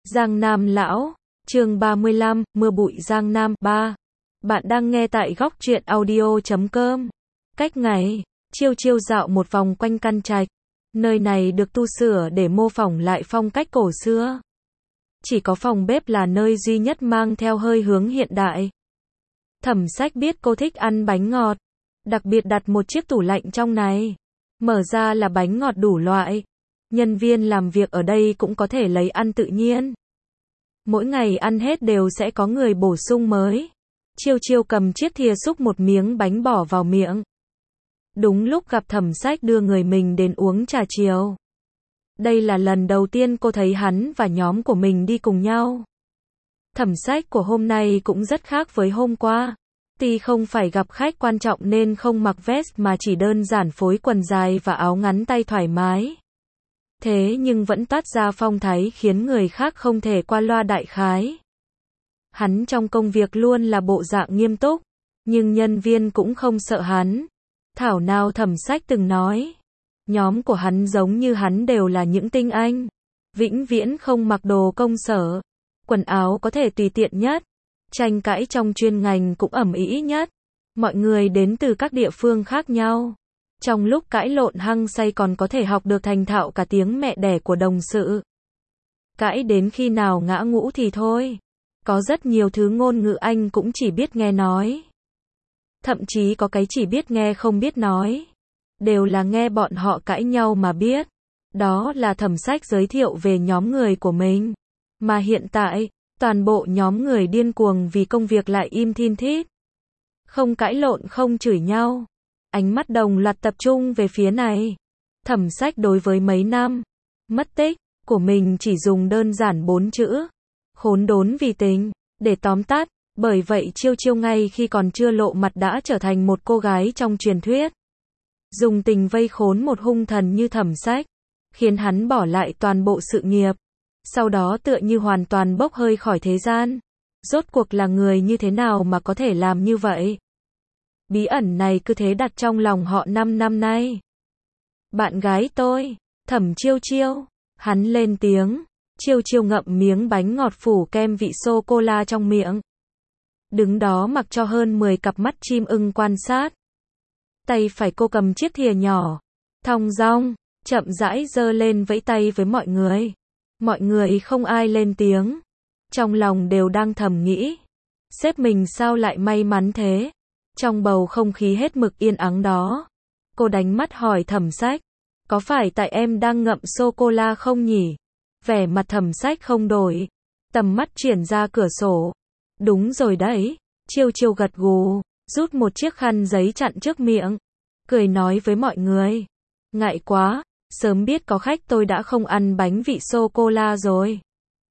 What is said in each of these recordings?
Giang Nam Lão, chương 35, Mưa bụi Giang Nam 3. Bạn đang nghe tại góc truyện audio.com. Cách ngày, chiêu chiêu dạo một vòng quanh căn trạch. Nơi này được tu sửa để mô phỏng lại phong cách cổ xưa. Chỉ có phòng bếp là nơi duy nhất mang theo hơi hướng hiện đại. Thẩm Sách biết cô thích ăn bánh ngọt, đặc biệt đặt một chiếc tủ lạnh trong này. Mở ra là bánh ngọt đủ loại. Nhân viên làm việc ở đây cũng có thể lấy ăn tự nhiên. Mỗi ngày ăn hết đều sẽ có người bổ sung mới. Chiêu chiêu cầm chiếc thìa xúc một miếng bánh bỏ vào miệng. Đúng lúc gặp Thẩm Sách đưa người mình đến uống trà chiều. Đây là lần đầu tiên cô thấy hắn và nhóm của mình đi cùng nhau. Thẩm Sách của hôm nay cũng rất khác với hôm qua. Tuy không phải gặp khách quan trọng nên không mặc vest mà chỉ đơn giản phối quần dài và áo ngắn tay thoải mái. Thế nhưng vẫn toát ra phong thái khiến người khác không thể qua loa đại khái. Hắn trong công việc luôn là bộ dạng nghiêm túc, nhưng nhân viên cũng không sợ hắn. Thảo nào Thẩm Sách từng nói, nhóm của hắn giống như hắn đều là những tinh anh, vĩnh viễn không mặc đồ công sở, quần áo có thể tùy tiện nhất, tranh cãi trong chuyên ngành cũng ầm ĩ nhất. Mọi người đến từ các địa phương khác nhau. Trong lúc cãi lộn hăng say còn có thể học được thành thạo cả tiếng mẹ đẻ của đồng sự. Cãi đến khi nào ngã ngũ thì thôi. Có rất nhiều thứ ngôn ngữ Anh cũng chỉ biết nghe nói. Thậm chí có cái chỉ biết nghe không biết nói. Đều là nghe bọn họ cãi nhau mà biết. Đó là Thẩm Sách giới thiệu về nhóm người của mình. Mà hiện tại, toàn bộ nhóm người điên cuồng vì công việc lại im thin thít. Không cãi lộn không chửi nhau. Ánh mắt đồng loạt tập trung về phía này. Thẩm Sách đối với mấy năm mất tích của mình chỉ dùng đơn giản 4 chữ. Khốn đốn vì tình, để tóm tắt. Bởi vậy chiêu chiêu ngay khi còn chưa lộ mặt đã trở thành một cô gái trong truyền thuyết. Dùng tình vây khốn một hung thần như Thẩm Sách, khiến hắn bỏ lại toàn bộ sự nghiệp. Sau đó tựa như hoàn toàn bốc hơi khỏi thế gian. Rốt cuộc là người như thế nào mà có thể làm như vậy? Bí ẩn này cứ thế đặt trong lòng họ 5 năm nay. Bạn gái tôi, Thẩm Chiêu Chiêu, hắn lên tiếng. Chiêu Chiêu ngậm miếng bánh ngọt phủ kem vị sô-cô-la trong miệng. Đứng đó mặc cho hơn 10 cặp mắt chim ưng quan sát. Tay phải cô cầm chiếc thìa nhỏ, thong dong, chậm rãi giơ lên vẫy tay với mọi người. Mọi người không ai lên tiếng. Trong lòng đều đang thầm nghĩ. Sếp mình sao lại may mắn thế? Trong bầu không khí hết mực yên ắng đó, cô đánh mắt hỏi Thẩm Sách, có phải tại em đang ngậm sô-cô-la không nhỉ? Vẻ mặt Thẩm Sách không đổi, tầm mắt chuyển ra cửa sổ. Đúng rồi đấy, Chiêu Chiêu gật gù, rút một chiếc khăn giấy chặn trước miệng, cười nói với mọi người, ngại quá, sớm biết có khách tôi đã không ăn bánh vị sô-cô-la rồi.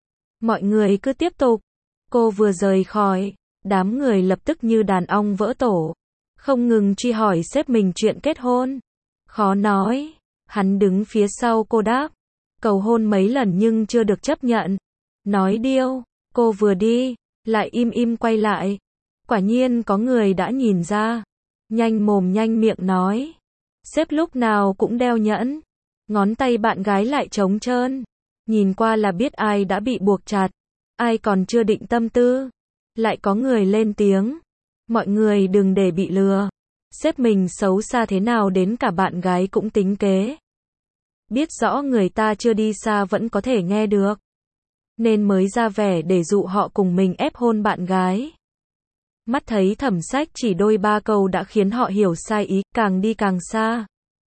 Mọi người cứ tiếp tục. Cô vừa rời khỏi, đám người lập tức như đàn ong vỡ tổ, không ngừng truy hỏi sếp mình chuyện kết hôn. Khó nói, hắn đứng phía sau cô đáp, cầu hôn mấy lần nhưng chưa được chấp nhận. Nói điêu, cô vừa đi, lại im im quay lại. Quả nhiên có người đã nhìn ra, nhanh mồm nhanh miệng nói, sếp lúc nào cũng đeo nhẫn, ngón tay bạn gái lại trống trơn, nhìn qua là biết ai đã bị buộc chặt, ai còn chưa định tâm tư. Lại có người lên tiếng, mọi người đừng để bị lừa, sếp mình xấu xa thế nào đến cả bạn gái cũng tính kế. Biết rõ người ta chưa đi xa vẫn có thể nghe được, nên mới ra vẻ để dụ họ cùng mình ép hôn bạn gái. Mắt thấy Thẩm Sách chỉ đôi ba câu đã khiến họ hiểu sai ý, càng đi càng xa.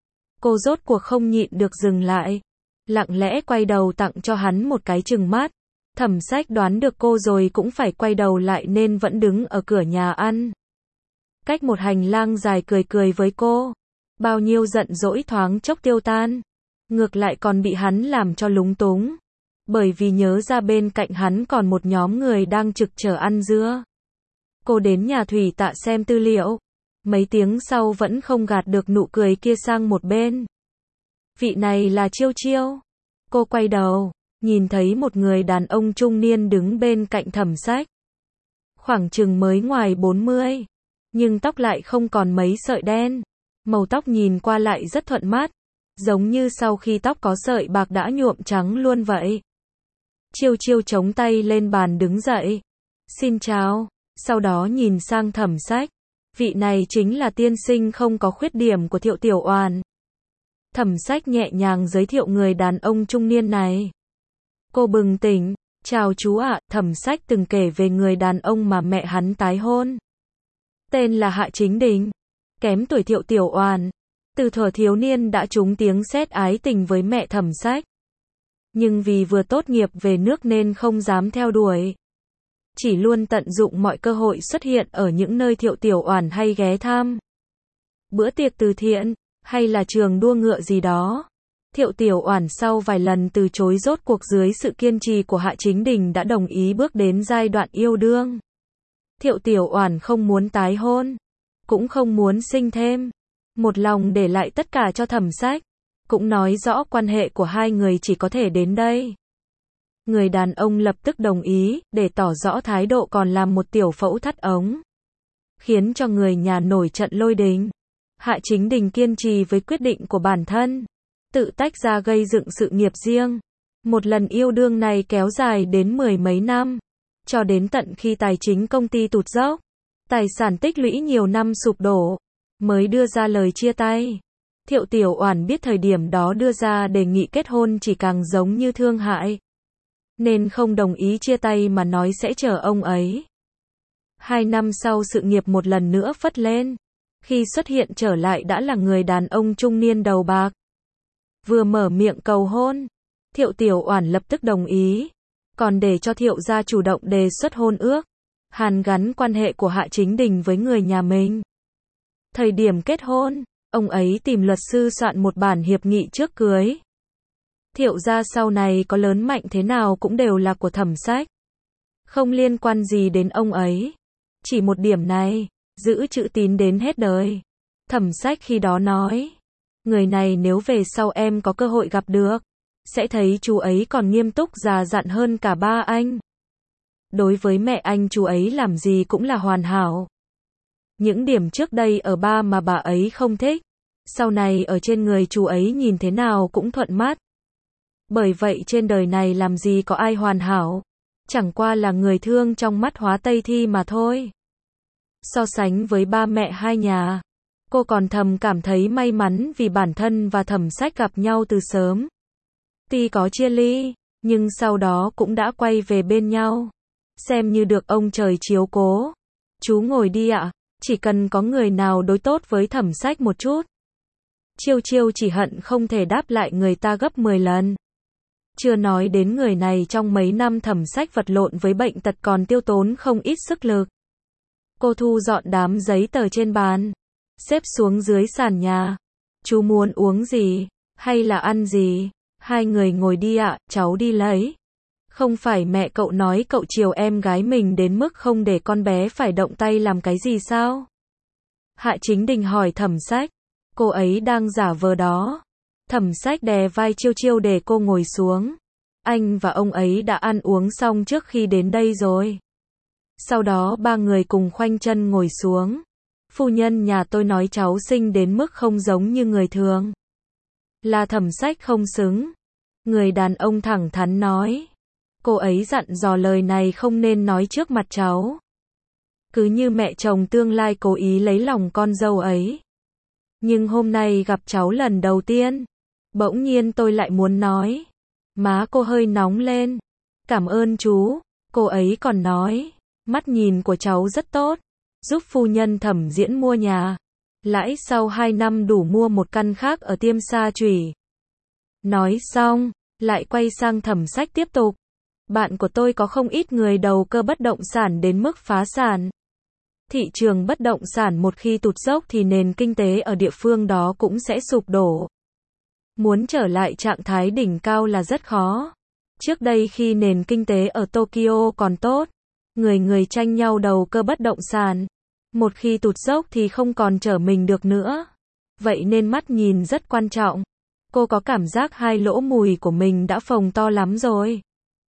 Cô rốt cuộc không nhịn được dừng lại, lặng lẽ quay đầu tặng cho hắn một cái trừng mắt. Thẩm Sách đoán được cô rồi cũng phải quay đầu lại nên vẫn đứng ở cửa nhà ăn. Cách một hành lang dài cười cười với cô. Bao nhiêu giận dỗi thoáng chốc tiêu tan. Ngược lại còn bị hắn làm cho lúng túng. Bởi vì nhớ ra bên cạnh hắn còn một nhóm người đang trực chờ ăn dưa. Cô đến nhà thủy tạ xem tư liệu. Mấy tiếng sau vẫn không gạt được nụ cười kia sang một bên. Vị này là Chiêu Chiêu. Cô quay đầu, nhìn thấy một người đàn ông trung niên đứng bên cạnh Thẩm Sách. Khoảng chừng mới ngoài 40, nhưng tóc lại không còn mấy sợi đen. Màu tóc nhìn qua lại rất thuận mắt, giống như sau khi tóc có sợi bạc đã nhuộm trắng luôn vậy. Chiêu Chiêu chống tay lên bàn đứng dậy. Xin chào. Sau đó nhìn sang Thẩm Sách. Vị này chính là tiên sinh không có khuyết điểm của Thiệu Tiểu Oản. Thẩm Sách nhẹ nhàng giới thiệu người đàn ông trung niên này. Cô bừng tỉnh. Chào chú ạ, Thẩm Sách từng kể về người đàn ông mà mẹ hắn tái hôn. Tên là Hạ Chính Đình. Kém tuổi Thiệu Tiểu Oản. Từ thuở thiếu niên đã trúng tiếng sét ái tình với mẹ Thẩm Sách. Nhưng vì vừa tốt nghiệp về nước nên không dám theo đuổi. Chỉ luôn tận dụng mọi cơ hội xuất hiện ở những nơi Thiệu Tiểu Oản hay ghé thăm. Bữa tiệc từ thiện, hay là trường đua ngựa gì đó. Thiệu Tiểu Oản sau vài lần từ chối rốt cuộc dưới sự kiên trì của Hạ Chính Đình đã đồng ý bước đến giai đoạn yêu đương. Thiệu Tiểu Oản không muốn tái hôn, cũng không muốn sinh thêm. Một lòng để lại tất cả cho Thẩm Sách. Cũng nói rõ quan hệ của hai người chỉ có thể đến đây. Người đàn ông lập tức đồng ý, để tỏ rõ thái độ còn làm một tiểu phẫu thắt ống. Khiến cho người nhà nổi trận lôi đình. Hạ Chính Đình kiên trì với quyết định của bản thân. Tự tách ra gây dựng sự nghiệp riêng. Một lần yêu đương này kéo dài đến 10 mấy năm. Cho đến tận khi tài chính công ty tụt dốc. Tài sản tích lũy nhiều năm sụp đổ. Mới đưa ra lời chia tay. Thiệu Tiểu Oản biết thời điểm đó đưa ra đề nghị kết hôn chỉ càng giống như thương hại. Nên không đồng ý chia tay mà nói sẽ chờ ông ấy. 2 năm sau sự nghiệp một lần nữa phất lên. Khi xuất hiện trở lại đã là người đàn ông trung niên đầu bạc. Vừa mở miệng cầu hôn, Thiệu Tiểu Oản lập tức đồng ý. Còn để cho Thiệu gia chủ động đề xuất hôn ước. Hàn gắn quan hệ của Hạ Chính Đình với người nhà mình. Thời điểm kết hôn, ông ấy tìm luật sư soạn một bản hiệp nghị trước cưới. Thiệu gia sau này có lớn mạnh thế nào cũng đều là của Thẩm Sách. Không liên quan gì đến ông ấy. Chỉ một điểm này, giữ chữ tín đến hết đời. Thẩm Sách khi đó nói. Người này nếu về sau em có cơ hội gặp được, sẽ thấy chú ấy còn nghiêm túc già dặn hơn cả ba anh. Đối với mẹ anh chú ấy làm gì cũng là hoàn hảo. Những điểm trước đây ở ba mà bà ấy không thích, sau này ở trên người chú ấy nhìn thế nào cũng thuận mắt. Bởi vậy trên đời này làm gì có ai hoàn hảo. Chẳng qua là người thương trong mắt Hóa Tây Thi mà thôi. So sánh với ba mẹ hai nhà, cô còn thầm cảm thấy may mắn vì bản thân và Thẩm Sách gặp nhau từ sớm. Tuy có chia ly, nhưng sau đó cũng đã quay về bên nhau. Xem như được ông trời chiếu cố. Chú ngồi đi ạ, chỉ cần có người nào đối tốt với Thẩm Sách một chút. Chiêu Chiêu chỉ hận không thể đáp lại người ta gấp 10 lần. Chưa nói đến người này trong mấy năm Thẩm Sách vật lộn với bệnh tật còn tiêu tốn không ít sức lực. Cô thu dọn đám giấy tờ trên bàn, xếp xuống dưới sàn nhà. Chú muốn uống gì, hay là ăn gì? Hai người ngồi đi ạ, cháu đi lấy. Không phải mẹ cậu nói cậu chiều em gái mình đến mức không để con bé phải động tay làm cái gì sao? Hạ Chính Đình hỏi Thẩm Sách. Cô ấy đang giả vờ đó. Thẩm Sách đè vai Chiêu Chiêu để cô ngồi xuống. Anh và ông ấy đã ăn uống xong trước khi đến đây rồi. Sau đó ba người cùng khoanh chân ngồi xuống. Phu nhân nhà tôi nói cháu xinh đến mức không giống như người thường. Là Thẩm Sách không xứng. Người đàn ông thẳng thắn nói. Cô ấy dặn dò lời này không nên nói trước mặt cháu. Cứ như mẹ chồng tương lai cố ý lấy lòng con dâu ấy. Nhưng hôm nay gặp cháu lần đầu tiên, bỗng nhiên tôi lại muốn nói. Má cô hơi nóng lên. Cảm ơn chú. Cô ấy còn nói, mắt nhìn của cháu rất tốt, giúp phu nhân Thẩm Diễn mua nhà. Lãi sau 2 năm đủ mua một căn khác ở Tiêm Sa Chủy. Nói xong, lại quay sang Thẩm Sách tiếp tục. Bạn của tôi có không ít người đầu cơ bất động sản đến mức phá sản. Thị trường bất động sản một khi tụt dốc thì nền kinh tế ở địa phương đó cũng sẽ sụp đổ. Muốn trở lại trạng thái đỉnh cao là rất khó. Trước đây khi nền kinh tế ở Tokyo còn tốt, người người tranh nhau đầu cơ bất động sản. Một khi tụt dốc thì không còn trở mình được nữa. Vậy nên mắt nhìn rất quan trọng. Cô có cảm giác hai lỗ mùi của mình đã phồng to lắm rồi.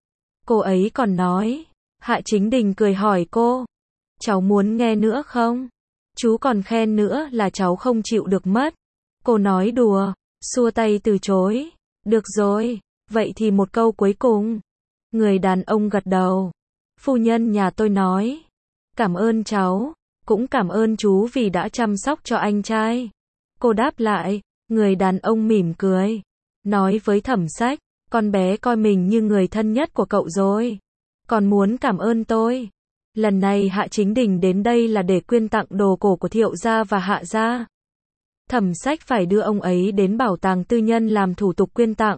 Cô ấy còn nói. Hạ Chính Đình cười hỏi cô. Cháu muốn nghe nữa không? Chú còn khen nữa là cháu không chịu được mất. Cô nói đùa, xua tay từ chối. Được rồi, vậy thì một câu cuối cùng. Người đàn ông gật đầu. Phu nhân nhà tôi nói. Cảm ơn cháu, cũng cảm ơn chú vì đã chăm sóc cho anh trai. Cô đáp lại, người đàn ông mỉm cười. Nói với Thẩm Sách, con bé coi mình như người thân nhất của cậu rồi. Còn muốn cảm ơn tôi. Lần này Hạ Chính Đình đến đây là để quyên tặng đồ cổ của Thiệu gia và Hạ gia. Thẩm Sách phải đưa ông ấy đến bảo tàng tư nhân làm thủ tục quyên tặng.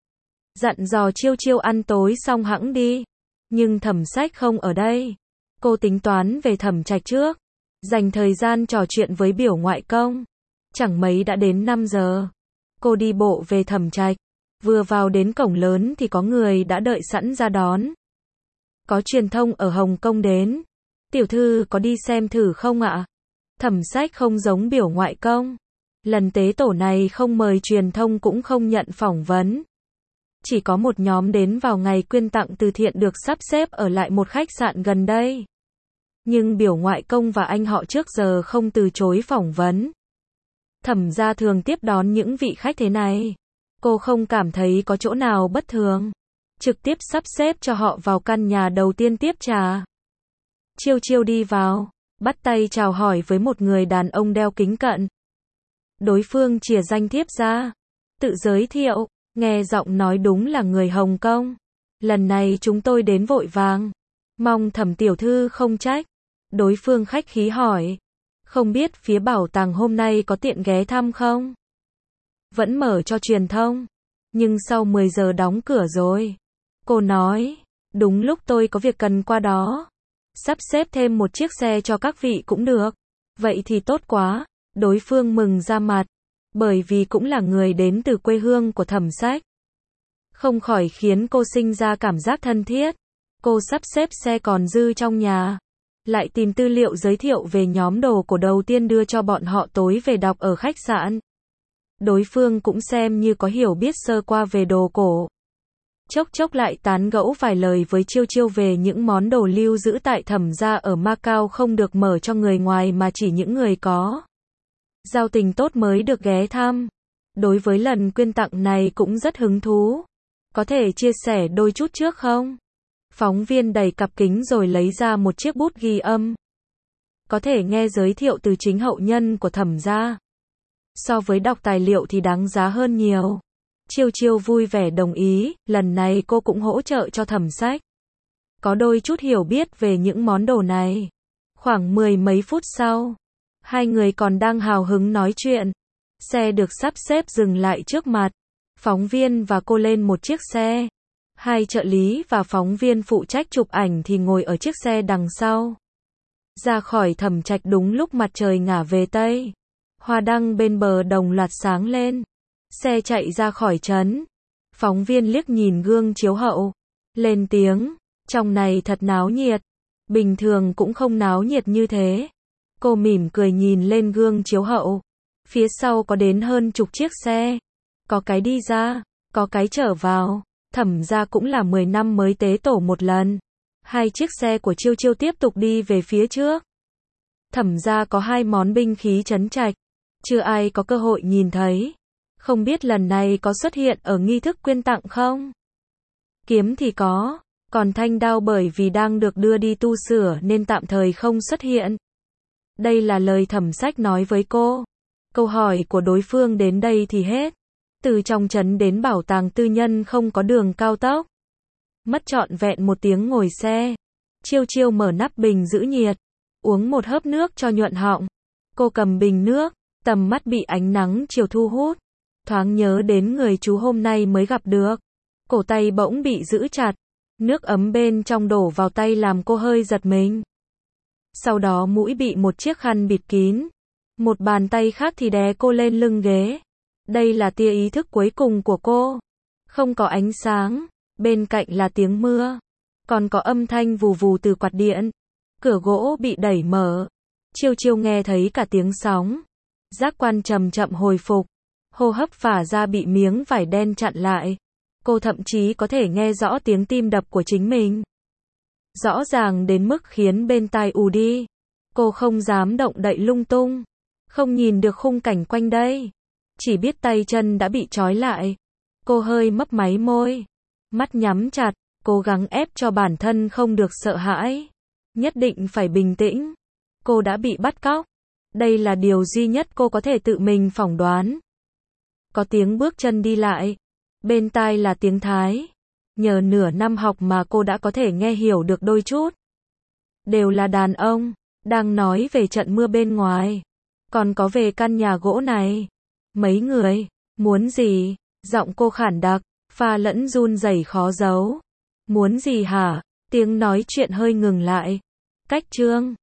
Dặn dò Chiêu Chiêu ăn tối xong hẵng đi. Nhưng Thẩm Sách không ở đây. Cô tính toán về Thẩm Trạch trước. Dành thời gian trò chuyện với biểu ngoại công. Chẳng mấy đã đến 5 giờ. Cô đi bộ về Thẩm Trạch. Vừa vào đến cổng lớn thì có người đã đợi sẵn ra đón. Có truyền thông ở Hồng Kông đến. Tiểu thư có đi xem thử không ạ? Thẩm Sách không giống biểu ngoại công. Lần tế tổ này không mời truyền thông cũng không nhận phỏng vấn. Chỉ có một nhóm đến vào ngày quyên tặng từ thiện được sắp xếp ở lại một khách sạn gần đây. Nhưng biểu ngoại công và anh họ trước giờ không từ chối phỏng vấn. Thẩm gia thường tiếp đón những vị khách thế này. Cô không cảm thấy có chỗ nào bất thường. Trực tiếp sắp xếp cho họ vào căn nhà đầu tiên tiếp trà. Chiêu Chiêu đi vào, bắt tay chào hỏi với một người đàn ông đeo kính cận. Đối phương chìa danh thiếp ra, tự giới thiệu, nghe giọng nói đúng là người Hồng Kông. Lần này chúng tôi đến vội vàng, mong Thẩm tiểu thư không trách. Đối phương khách khí hỏi, không biết phía bảo tàng hôm nay có tiện ghé thăm không? Vẫn mở cho truyền thông, nhưng sau 10 giờ đóng cửa rồi. Cô nói, đúng lúc tôi có việc cần qua đó. Sắp xếp thêm một chiếc xe cho các vị cũng được. Vậy thì tốt quá. Đối phương mừng ra mặt, bởi vì cũng là người đến từ quê hương của Thẩm Sách. Không khỏi khiến cô sinh ra cảm giác thân thiết. Cô sắp xếp xe còn dư trong nhà. Lại tìm tư liệu giới thiệu về nhóm đồ cổ đầu tiên đưa cho bọn họ tối về đọc ở khách sạn. Đối phương cũng xem như có hiểu biết sơ qua về đồ cổ. Chốc chốc lại tán gẫu vài lời với Chiêu Chiêu về những món đồ lưu giữ tại Thẩm gia ở Macau không được mở cho người ngoài mà chỉ những người có giao tình tốt mới được ghé thăm. Đối với lần quyên tặng này cũng rất hứng thú. Có thể chia sẻ đôi chút trước không? Phóng viên đẩy cặp kính rồi lấy ra một chiếc bút ghi âm. Có thể nghe giới thiệu từ chính hậu nhân của Thẩm gia. So với đọc tài liệu thì đáng giá hơn nhiều. Chiêu Chiêu vui vẻ đồng ý, lần này cô cũng hỗ trợ cho Thẩm Sách. Có đôi chút hiểu biết về những món đồ này. Khoảng 10 mấy phút sau, hai người còn đang hào hứng nói chuyện. Xe được sắp xếp dừng lại trước mặt. Phóng viên và cô lên một chiếc xe. Hai trợ lý và phóng viên phụ trách chụp ảnh thì ngồi ở chiếc xe đằng sau. Ra khỏi Thẩm Trạch đúng lúc mặt trời ngả về Tây. Hoa đăng bên bờ đồng loạt sáng lên. Xe chạy ra khỏi trấn. Phóng viên liếc nhìn gương chiếu hậu. Lên tiếng, trong này thật náo nhiệt. Bình thường cũng không náo nhiệt như thế. Cô mỉm cười nhìn lên gương chiếu hậu. Phía sau có đến hơn chục chiếc xe. Có cái đi ra, có cái trở vào. Thẩm gia cũng là 10 năm mới tế tổ một lần. Hai chiếc xe của Chiêu Chiêu tiếp tục đi về phía trước. Thẩm gia có hai món binh khí trấn trạch. Chưa ai có cơ hội nhìn thấy. Không biết lần này có xuất hiện ở nghi thức quyên tặng không? Kiếm thì có, còn thanh đao bởi vì đang được đưa đi tu sửa nên tạm thời không xuất hiện. Đây là lời Thẩm Sách nói với cô. Câu hỏi của đối phương đến đây thì hết. Từ trong trấn đến bảo tàng tư nhân không có đường cao tốc. Mất trọn vẹn 1 tiếng ngồi xe. Chiêu Chiêu mở nắp bình giữ nhiệt. Uống một hớp nước cho nhuận họng. Cô cầm bình nước, tầm mắt bị ánh nắng chiều thu hút. Thoáng nhớ đến người chú hôm nay mới gặp được. Cổ tay bỗng bị giữ chặt. Nước ấm bên trong đổ vào tay làm cô hơi giật mình. Sau đó mũi bị một chiếc khăn bịt kín. Một bàn tay khác thì đè cô lên lưng ghế. Đây là tia ý thức cuối cùng của cô. Không có ánh sáng. Bên cạnh là tiếng mưa. Còn có âm thanh vù vù từ quạt điện. Cửa gỗ bị đẩy mở. Chiêu Chiêu nghe thấy cả tiếng sóng. Giác quan chậm chậm hồi phục. Hô hấp phả ra bị miếng vải đen chặn lại. Cô thậm chí có thể nghe rõ tiếng tim đập của chính mình. Rõ ràng đến mức khiến bên tai ù đi. Cô không dám động đậy lung tung. Không nhìn được khung cảnh quanh đây. Chỉ biết tay chân đã bị trói lại. Cô hơi mấp máy môi. Mắt nhắm chặt. Cố gắng ép cho bản thân không được sợ hãi. Nhất định phải bình tĩnh. Cô đã bị bắt cóc. Đây là điều duy nhất cô có thể tự mình phỏng đoán. Có tiếng bước chân đi lại. Bên tai là tiếng Thái. Nhờ nửa năm học mà cô đã có thể nghe hiểu được đôi chút. Đều là đàn ông, đang nói về trận mưa bên ngoài. Còn có về căn nhà gỗ này. Mấy người, muốn gì? Giọng cô khản đặc, pha lẫn run rẩy khó giấu. Muốn gì hả? Tiếng nói chuyện hơi ngừng lại. Cách chương